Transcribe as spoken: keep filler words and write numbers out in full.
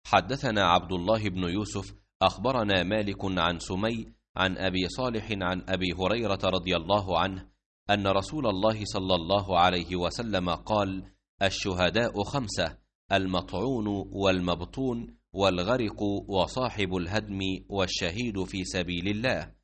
حدثنا عبد الله بن يوسف أخبرنا مالك عن سمي عن أبي صالح عن أبي هريرة رضي الله عنه أن رسول الله صلى الله عليه وسلم قال: الشهداء خمسة: المطعون والمبطون والغرق وصاحب الهدم والشهيد في سبيل الله.